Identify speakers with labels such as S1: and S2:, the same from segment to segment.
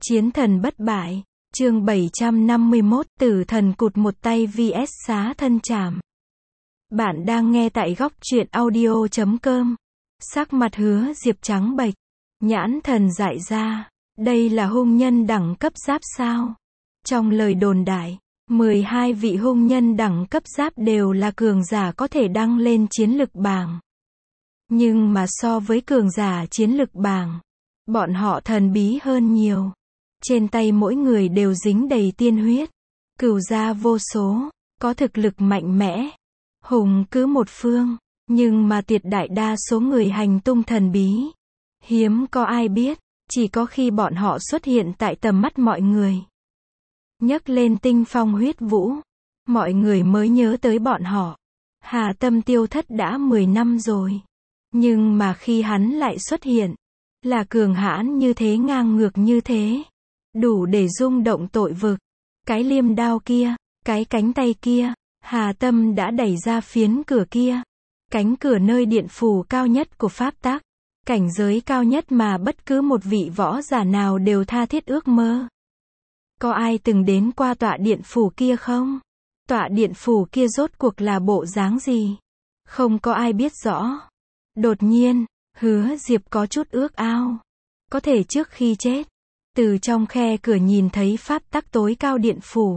S1: Chiến thần bất bại, chương 751, tử thần cụt một tay vs xá thân chảm. Bạn đang nghe tại góc truyện audio.com. Sắc mặt Hứa Diệp trắng bệch, nhãn thần dại ra, đây là hung nhân đẳng cấp giáp sao? Trong lời đồn đại, 12 vị hung nhân đẳng cấp giáp đều là cường giả có thể đăng lên chiến lực bảng. Nhưng mà so với cường giả chiến lực bảng, bọn họ thần bí hơn nhiều. Trên tay mỗi người đều dính đầy tiên huyết, cửu gia vô số, có thực lực mạnh mẽ, hùng cứ một phương, nhưng mà tuyệt đại đa số người hành tung thần bí. Hiếm có ai biết, chỉ có khi bọn họ xuất hiện tại tầm mắt mọi người. Nhắc lên tinh phong huyết vũ, mọi người mới nhớ tới bọn họ. Hà Tâm tiêu thất đã 10 năm rồi. Nhưng mà khi hắn lại xuất hiện, là cường hãn như thế, ngang ngược như thế, đủ để rung động tội vực. Cái liêm đao kia, cái cánh tay kia, Hà Tâm đã đẩy ra phiến cửa kia. Cánh cửa nơi điện phủ cao nhất của pháp tắc, cảnh giới cao nhất mà bất cứ một vị võ giả nào đều tha thiết ước mơ. Có ai từng đến qua tọa điện phủ kia không? Tọa điện phủ kia rốt cuộc là bộ dáng gì? Không có ai biết rõ. Đột nhiên, Hứa Diệp có chút ước ao. Có thể trước khi chết, từ trong khe cửa nhìn thấy pháp tắc tối cao điện phủ.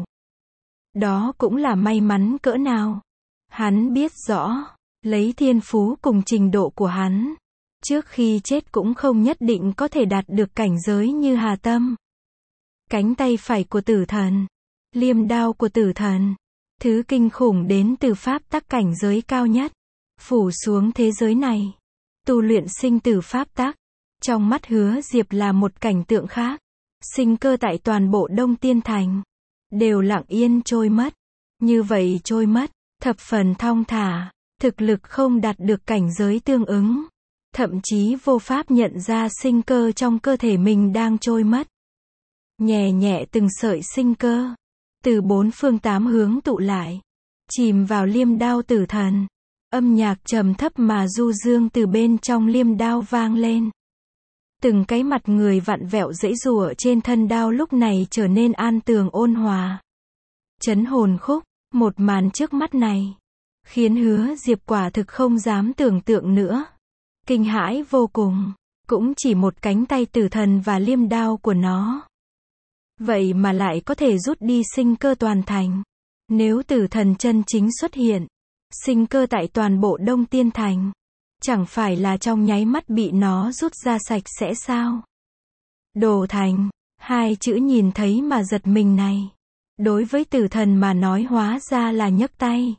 S1: Đó cũng là may mắn cỡ nào. Hắn biết rõ, lấy thiên phú cùng trình độ của hắn, trước khi chết cũng không nhất định có thể đạt được cảnh giới như Hà Tâm. Cánh tay phải của tử thần, liêm đao của tử thần, thứ kinh khủng đến từ pháp tắc cảnh giới cao nhất, phủ xuống thế giới này. Tu luyện sinh tử pháp tắc, trong mắt Hứa Diệp là một cảnh tượng khác. Sinh cơ tại toàn bộ Đông Tiên Thành đều lặng yên trôi mất. Như vậy trôi mất, thập phần thong thả, thực lực không đạt được cảnh giới tương ứng, thậm chí vô pháp nhận ra sinh cơ trong cơ thể mình đang trôi mất. Nhẹ nhẹ từng sợi sinh cơ, từ bốn phương tám hướng tụ lại, chìm vào liêm đao tử thần. Âm nhạc trầm thấp mà du dương từ bên trong liêm đao vang lên. Từng cái mặt người vặn vẹo giãy giụa trên thân đao lúc này trở nên an tường ôn hòa. Chấn hồn khúc, một màn trước mắt này, khiến Hứa Diệp quả thực không dám tưởng tượng nữa. Kinh hãi vô cùng, cũng chỉ một cánh tay tử thần và liêm đao của nó. Vậy mà lại có thể rút đi sinh cơ toàn thành. Nếu tử thần chân chính xuất hiện, sinh cơ tại toàn bộ Đông Tiên Thành, chẳng phải là trong nháy mắt bị nó rút ra sạch sẽ sao? Đồ thành, hai chữ nhìn thấy mà giật mình này. Đối với tử thần mà nói hóa ra là nhấc tay.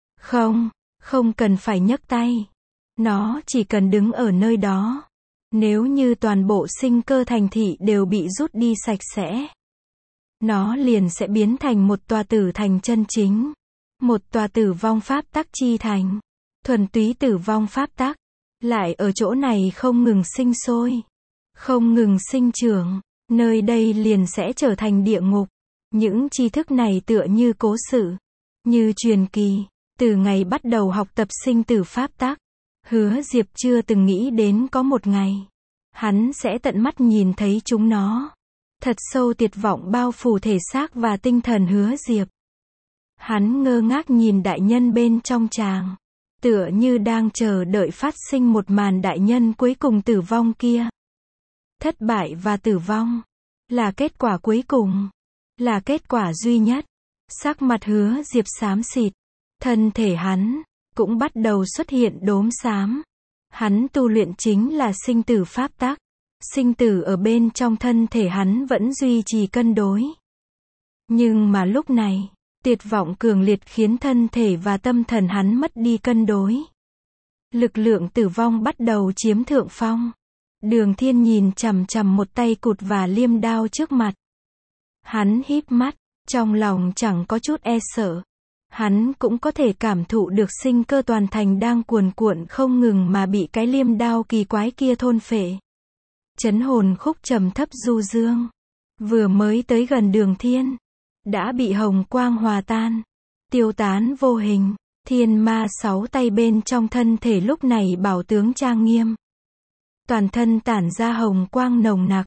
S1: Không cần phải nhấc tay. Nó chỉ cần đứng ở nơi đó. Nếu như toàn bộ sinh cơ thành thị đều bị rút đi sạch sẽ, nó liền sẽ biến thành một tòa tử thành chân chính. Một tòa tử vong pháp tắc chi thành. Thuần túy tử vong pháp tắc, lại ở chỗ này không ngừng sinh sôi, không ngừng sinh trưởng. Nơi đây liền sẽ trở thành địa ngục. Những tri thức này tựa như cố sự, như truyền kỳ. Từ ngày bắt đầu học tập sinh tử pháp tắc, Hứa Diệp chưa từng nghĩ đến có một ngày hắn sẽ tận mắt nhìn thấy chúng nó. Thật sâu tuyệt vọng bao phủ thể xác và tinh thần Hứa Diệp. Hắn ngơ ngác nhìn đại nhân bên trong tràng, tựa như đang chờ đợi phát sinh một màn đại nhân cuối cùng tử vong kia. Thất bại và tử vong là kết quả cuối cùng, là kết quả duy nhất. Sắc mặt Hứa Diệp xám xịt, thân thể hắn cũng bắt đầu xuất hiện đốm xám. Hắn tu luyện chính là sinh tử pháp tắc. Sinh tử ở bên trong thân thể hắn vẫn duy trì cân đối. Nhưng mà lúc này, tuyệt vọng cường liệt khiến thân thể và tâm thần hắn mất đi cân đối. Lực lượng tử vong bắt đầu chiếm thượng phong. Đường Thiên nhìn chằm chằm một tay cụt và liêm đao trước mặt. Hắn híp mắt, trong lòng chẳng có chút e sợ. Hắn cũng có thể cảm thụ được sinh cơ toàn thành đang cuồn cuộn không ngừng mà bị cái liêm đao kỳ quái kia thôn phệ. Chấn hồn khúc trầm thấp du dương, vừa mới tới gần Đường Thiên, đã bị hồng quang hòa tan, tiêu tán vô hình. Thiên ma 6 tay bên trong thân thể lúc này bảo tướng trang nghiêm, toàn thân tản ra hồng quang nồng nặc,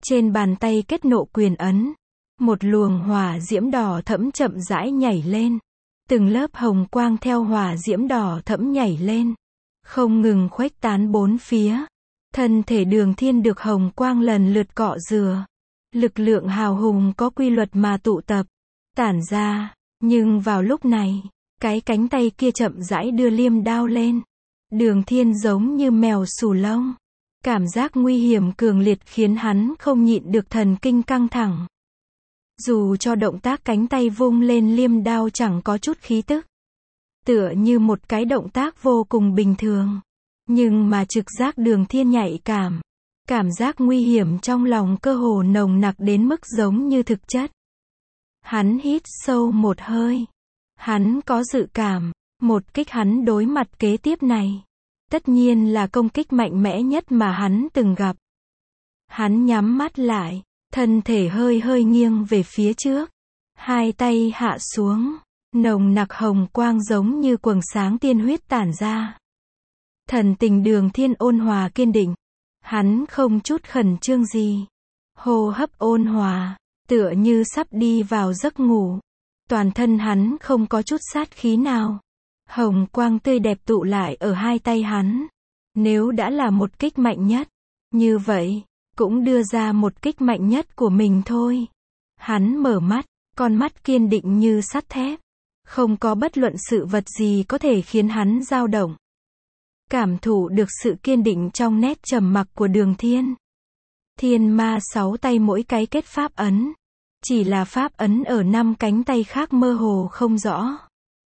S1: Trên bàn tay kết nộ quyền ấn, một luồng hỏa diễm đỏ thẫm chậm rãi nhảy lên. Từng lớp hồng quang theo hỏa diễm đỏ thẫm nhảy lên, không ngừng khuếch tán bốn phía. Thân thể Đường Thiên được hồng quang lần lượt cọ rửa. Lực lượng hào hùng có quy luật mà tụ tập, tản ra. Nhưng vào lúc này, cái cánh tay kia chậm rãi đưa liêm đao lên. Đường Thiên giống như mèo xù lông. Cảm giác nguy hiểm cường liệt khiến hắn không nhịn được thần kinh căng thẳng. Dù cho động tác cánh tay vung lên liêm đao chẳng có chút khí tức, tựa như một cái động tác vô cùng bình thường. Nhưng mà trực giác Đường Thiên nhạy cảm. Cảm giác nguy hiểm trong lòng cơ hồ nồng nặc đến mức giống như thực chất. Hắn hít sâu một hơi. Hắn có dự cảm, một kích hắn đối mặt kế tiếp này, tất nhiên là công kích mạnh mẽ nhất mà hắn từng gặp. Hắn nhắm mắt lại, thân thể hơi hơi nghiêng về phía trước. Hai tay hạ xuống, nồng nặc hồng quang giống như quầng sáng tiên huyết tản ra. Thần tình Đường Thiên ôn hòa kiên định. Hắn không chút khẩn trương gì. Hô hấp ôn hòa, tựa như sắp đi vào giấc ngủ. Toàn thân hắn không có chút sát khí nào. Hồng quang tươi đẹp tụ lại ở hai tay hắn. Nếu đã là một kích mạnh nhất, như vậy, cũng đưa ra một kích mạnh nhất của mình thôi. Hắn mở mắt, con mắt kiên định như sắt thép. Không có bất luận sự vật gì có thể khiến hắn dao động. Cảm thụ được sự kiên định trong nét trầm mặc của Đường Thiên. Thiên ma 6 tay mỗi cái kết pháp ấn. Chỉ là pháp ấn ở 5 cánh tay khác mơ hồ không rõ.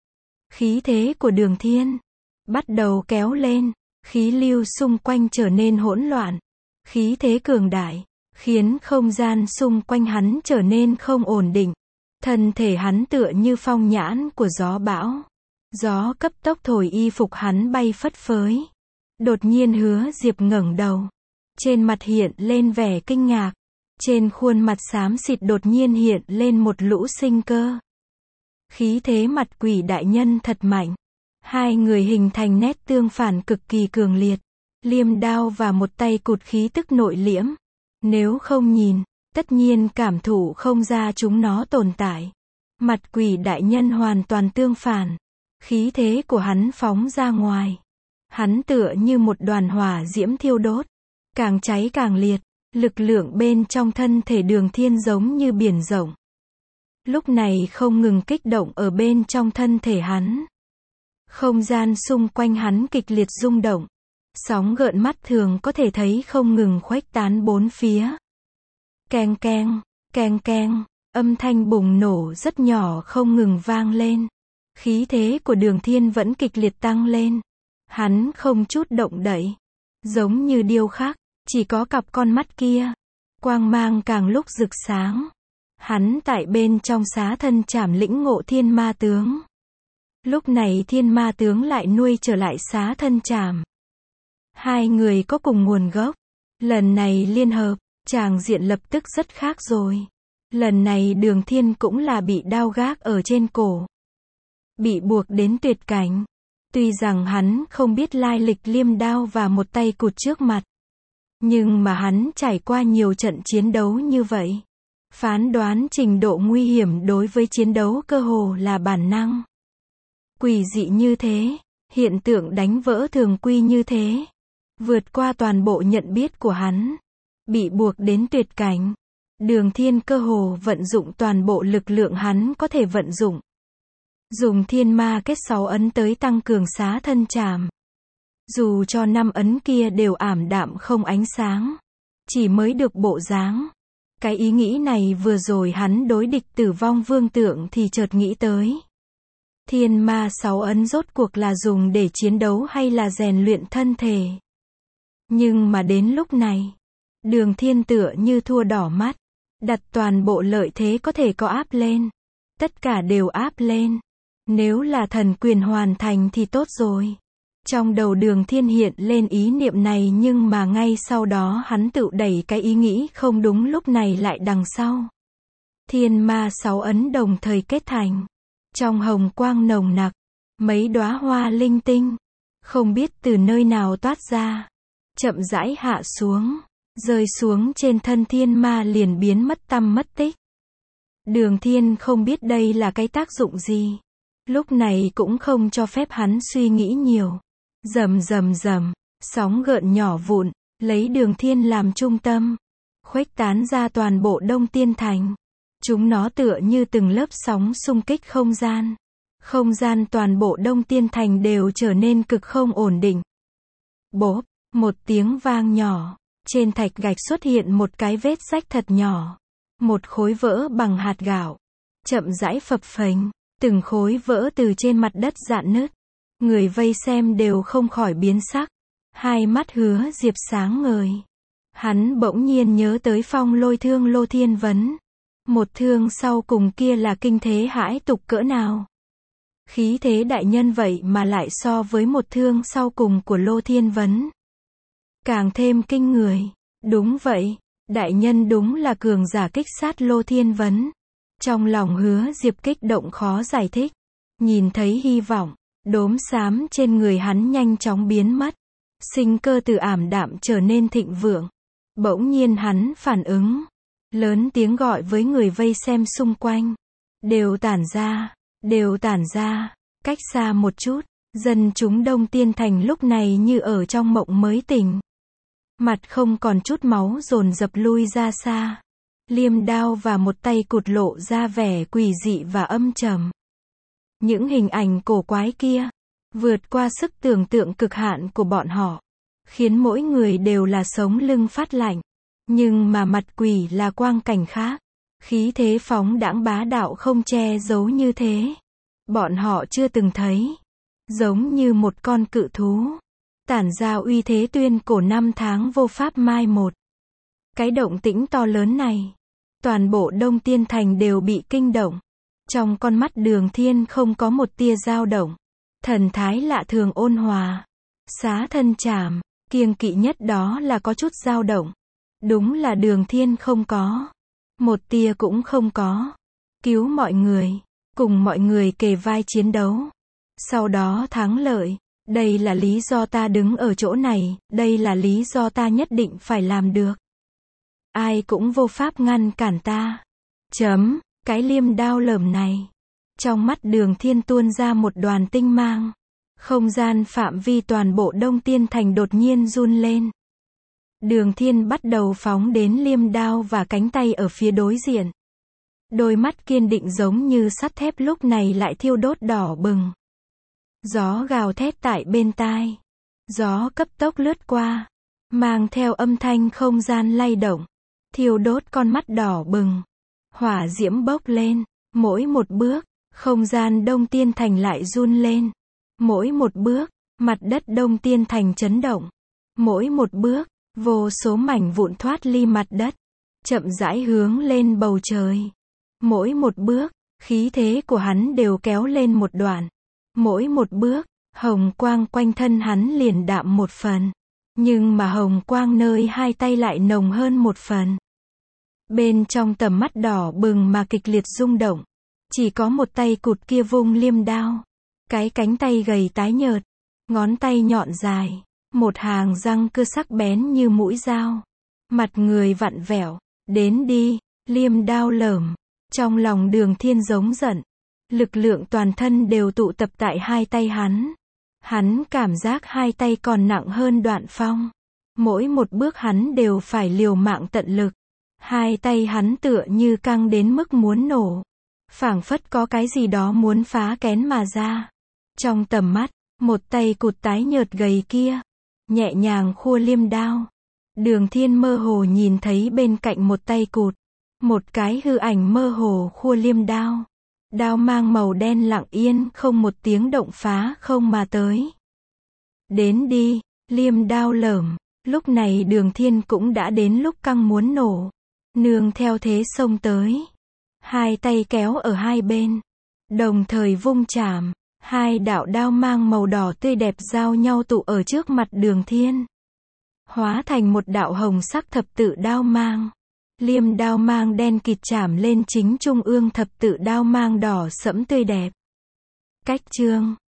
S1: Khí thế của Đường Thiên bắt đầu kéo lên, khí lưu xung quanh trở nên hỗn loạn. Khí thế cường đại, khiến không gian xung quanh hắn trở nên không ổn định. Thân thể hắn tựa như phong nhãn của gió bão. Gió cấp tốc thổi y phục hắn bay phất phới. Đột nhiên Hứa Diệp ngẩng đầu. Trên mặt hiện lên vẻ kinh ngạc. Trên khuôn mặt xám xịt đột nhiên hiện lên một lũ sinh cơ. Khí thế mặt Quỷ đại nhân thật mạnh. Hai người hình thành nét tương phản cực kỳ cường liệt. Liêm đao và một tay cụt khí tức nội liễm. Nếu không nhìn, tất nhiên cảm thụ không ra chúng nó tồn tại. Mặt Quỷ đại nhân hoàn toàn tương phản. Khí thế của hắn phóng ra ngoài. Hắn tựa như một đoàn hỏa diễm thiêu đốt. Càng cháy càng liệt. Lực lượng bên trong thân thể Đường Thiên giống như biển rộng. Lúc này không ngừng kích động ở bên trong thân thể hắn. Không gian xung quanh hắn kịch liệt rung động. Sóng gợn mắt thường có thể thấy không ngừng khuếch tán bốn phía. Keng keng, keng keng, âm thanh bùng nổ rất nhỏ không ngừng vang lên. Khí thế của Đường Thiên vẫn kịch liệt tăng lên. Hắn không chút động đậy. Giống như điêu khắc, chỉ có cặp con mắt kia. Quang mang càng lúc rực sáng. Hắn tại bên trong xá thân trảm lĩnh ngộ thiên ma tướng. Lúc này thiên ma tướng lại nuôi trở lại xá thân trảm. Hai người có cùng nguồn gốc. Lần này liên hợp, tràng diện lập tức rất khác rồi. Lần này Đường Thiên cũng là bị đao gác ở trên cổ. Bị buộc đến tuyệt cảnh. Tuy rằng hắn không biết lai lịch liêm đao và một tay cụt trước mặt. Nhưng mà hắn trải qua nhiều trận chiến đấu như vậy. Phán đoán trình độ nguy hiểm đối với chiến đấu cơ hồ là bản năng. Quỷ dị như thế, hiện tượng đánh vỡ thường quy như thế. Vượt qua toàn bộ nhận biết của hắn. Bị buộc đến tuyệt cảnh. Đường Thiên cơ hồ vận dụng toàn bộ lực lượng hắn có thể vận dụng. Dùng thiên ma kết 6 ấn tới tăng cường xá thân trảm. Dù cho 5 ấn kia đều ảm đạm không ánh sáng. Chỉ mới được bộ dáng. Cái ý nghĩ này vừa rồi hắn đối địch Tử Vong Vương tượng thì chợt nghĩ tới. Thiên ma 6 ấn rốt cuộc là dùng để chiến đấu hay là rèn luyện thân thể. Nhưng mà đến lúc này, Đường Thiên tựa như thua đỏ mắt. Đặt toàn bộ lợi thế có thể có áp lên. Tất cả đều áp lên. Nếu là thần quyền hoàn thành thì tốt rồi. Trong đầu Đường Thiên hiện lên ý niệm này nhưng mà ngay sau đó hắn tự đẩy cái ý nghĩ không đúng lúc này lại đằng sau. Thiên ma 6 ấn đồng thời kết thành. Trong hồng quang nồng nặc, mấy đóa hoa linh tinh, không biết từ nơi nào toát ra. Chậm rãi hạ xuống, rơi xuống trên thân thiên ma liền biến mất tăm mất tích. Đường Thiên không biết đây là cái tác dụng gì. Lúc này cũng không cho phép hắn suy nghĩ nhiều. Rầm rầm rầm, sóng gợn nhỏ vụn, lấy Đường Thiên làm trung tâm, khuếch tán ra toàn bộ Đông Tiên Thành. Chúng nó tựa như từng lớp sóng xung kích không gian. Không gian toàn bộ Đông Tiên Thành đều trở nên cực không ổn định. Bốp, một tiếng vang nhỏ, trên thạch gạch xuất hiện một cái vết rách thật nhỏ. Một khối vỡ bằng hạt gạo, chậm rãi phập phềnh, từng khối vỡ từ trên mặt đất rạn nứt. Người vây xem đều không khỏi biến sắc, hai mắt Hứa Diệp sáng ngời. Hắn bỗng nhiên nhớ tới phong lôi thương Lô Thiên Vấn. Một thương sau cùng kia là kinh thế hãi tục cỡ nào. Khí thế đại nhân vậy mà lại so với một thương sau cùng của Lô Thiên Vấn càng thêm kinh người. Đúng vậy, đại nhân đúng là cường giả kích sát Lô Thiên Vấn. Trong lòng Hứa Diệp kích động khó giải thích. Nhìn thấy hy vọng, đốm xám trên người hắn nhanh chóng biến mất. Sinh cơ từ ảm đạm trở nên thịnh vượng. Bỗng nhiên hắn phản ứng, lớn tiếng gọi với người vây xem xung quanh. Đều tản ra, cách xa một chút. Dân chúng Đông Tiên Thành lúc này như ở trong mộng mới tỉnh. Mặt không còn chút máu dồn dập lui ra xa. Liêm đao và một tay cụt lộ ra vẻ quỷ dị và âm trầm. Những hình ảnh cổ quái kia, vượt qua sức tưởng tượng cực hạn của bọn họ, khiến mỗi người đều là sống lưng phát lạnh. Nhưng mà mặt quỷ là quang cảnh khác. Khí thế phóng đãng bá đạo không che giấu như thế. Bọn họ chưa từng thấy. Giống như một con cự thú. Tản ra uy thế tuyên cổ năm tháng vô pháp mai một. Cái động tĩnh to lớn này. Toàn bộ Đông Tiên Thành đều bị kinh động. Trong con mắt Đường Thiên không có một tia dao động. Thần thái lạ thường ôn hòa. Xá thân chảm, kiêng kỵ nhất đó là có chút dao động. Đúng là Đường Thiên không có. Một tia cũng không có. Cứu mọi người. Cùng mọi người kề vai chiến đấu. Sau đó thắng lợi. Đây là lý do ta đứng ở chỗ này. Đây là lý do ta nhất định phải làm được. Ai cũng vô pháp ngăn cản ta. Cái liêm đao lởm này. Trong mắt Đường Thiên tuôn ra một đoàn tinh mang. Không gian phạm vi toàn bộ Đông Tiên Thành đột nhiên run lên. Đường Thiên bắt đầu phóng đến liêm đao và cánh tay ở phía đối diện. Đôi mắt kiên định giống như sắt thép lúc này lại thiêu đốt đỏ bừng. Gió gào thét tại bên tai. Gió cấp tốc lướt qua, mang theo âm thanh không gian lay động, thiêu đốt con mắt đỏ bừng. Hỏa diễm bốc lên, mỗi một bước, không gian Đông Tiên Thành lại run lên. Mỗi một bước, mặt đất Đông Tiên Thành chấn động. Mỗi một bước, vô số mảnh vụn thoát ly mặt đất, chậm rãi hướng lên bầu trời. Mỗi một bước, khí thế của hắn đều kéo lên một đoạn. Mỗi một bước, hồng quang quanh thân hắn liền đạm một phần. Nhưng mà hồng quang nơi hai tay lại nồng hơn một phần. Bên trong tầm mắt đỏ bừng mà kịch liệt rung động. Chỉ có một tay cụt kia vung liêm đao. Cái cánh tay gầy tái nhợt. Ngón tay nhọn dài. Một hàng răng cưa sắc bén như mũi dao. Mặt người vặn vẹo. Đến đi, liêm đao lởm. Trong lòng Đường Thiên giống giận. Lực lượng toàn thân đều tụ tập tại hai tay hắn. Hắn cảm giác hai tay còn nặng hơn Đoạn Phong. Mỗi một bước hắn đều phải liều mạng tận lực. Hai tay hắn tựa như căng đến mức muốn nổ. Phảng phất có cái gì đó muốn phá kén mà ra. Trong tầm mắt, một tay cụt tái nhợt gầy kia nhẹ nhàng khua liêm đao. Đường Thiên mơ hồ nhìn thấy bên cạnh một tay cụt, một cái hư ảnh mơ hồ khua liêm đao. Đao mang màu đen lặng yên không một tiếng động phá không mà tới. Đến đi, liêm đao lởm. Lúc này Đường Thiên cũng đã đến lúc căng muốn nổ. Nương theo thế xông tới. Hai tay kéo ở hai bên. Đồng thời vung chảm. Hai đạo đao mang màu đỏ tươi đẹp giao nhau tụ ở trước mặt Đường Thiên. Hóa thành một đạo hồng sắc thập tự đao mang. Liêm đao mang đen kịt chảm lên chính trung ương thập tự đao mang đỏ sẫm tươi đẹp. Cách chương